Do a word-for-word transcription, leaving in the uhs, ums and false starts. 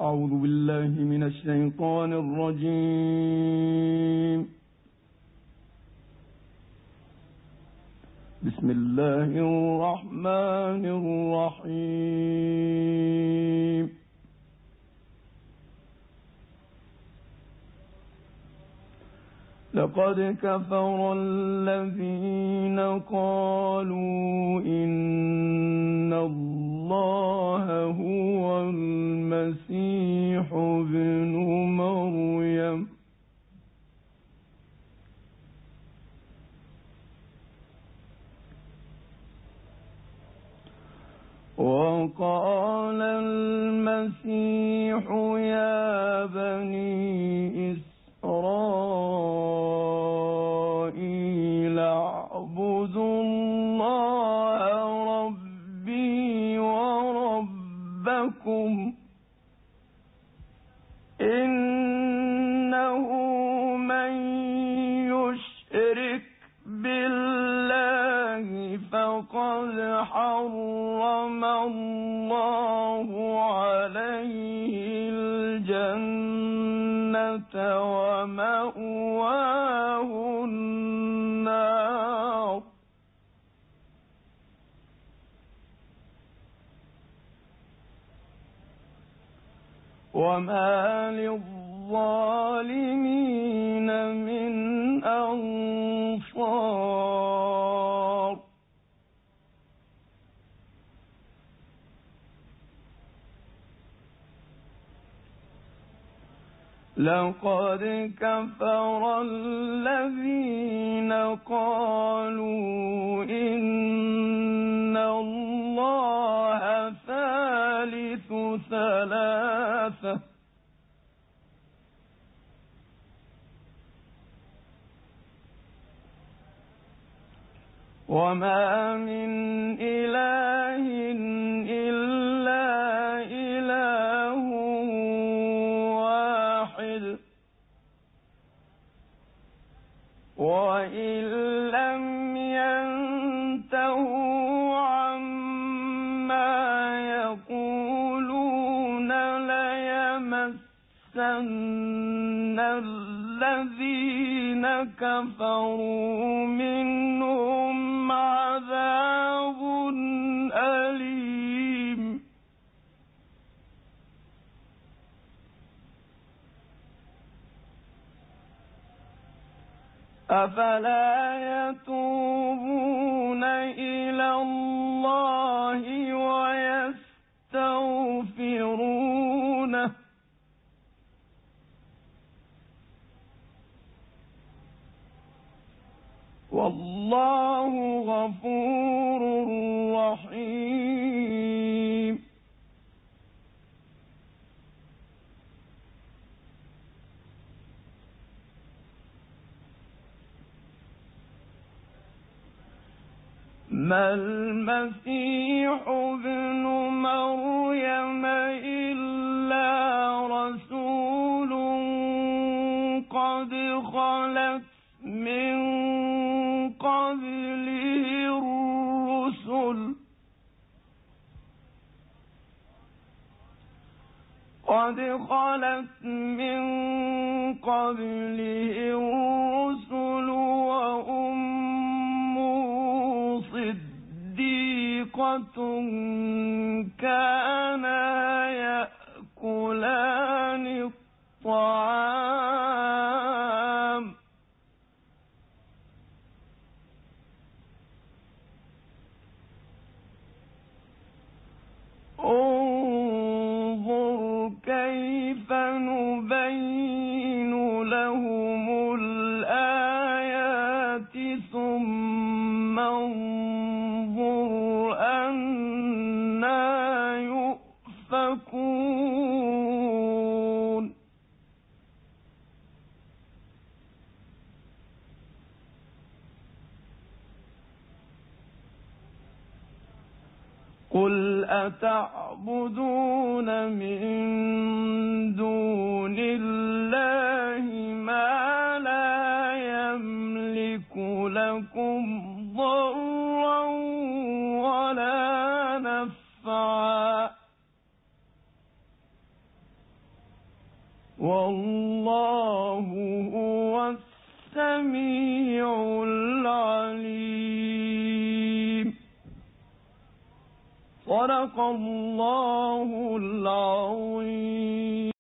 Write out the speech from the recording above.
أعوذ بالله من الشيطان الرجيم. بسم الله الرحمن الرحيم. لقد كفر الذين قالوا إن الله هو المسيح ابن مريم وقال المسيح يا بني إسرائيل اعبدوا الله ربي وربكم إنه من يشرك بالله فقد حرم الله عليه الجنة ومأواه النار وما للظالمين من أنصار. لقد كفر الذين قالوا إن الله ثالث ثلاثة وما من إله إلا إله واحد وإن لم ينتهوا عما يقولون ليمسن الذين كفروا منهم عذاب أليم. أفلا يتوبون إلى الله ويستغفرونه والله غفور رحيم. ما المسيح ابن مريم إلا رسول قد خلت من قبله الرسل قد خلت من قبله الرسل وأمه صديقة كانا يأكلان الطعام انظر كيف نبين لهم الآيات ثم انظر أنى يؤفكون. قل أتعبدون من دون الله ما لا يملك لكم ضرا ولا نفعا والله هو السميع العليم. صدق الله العظيم.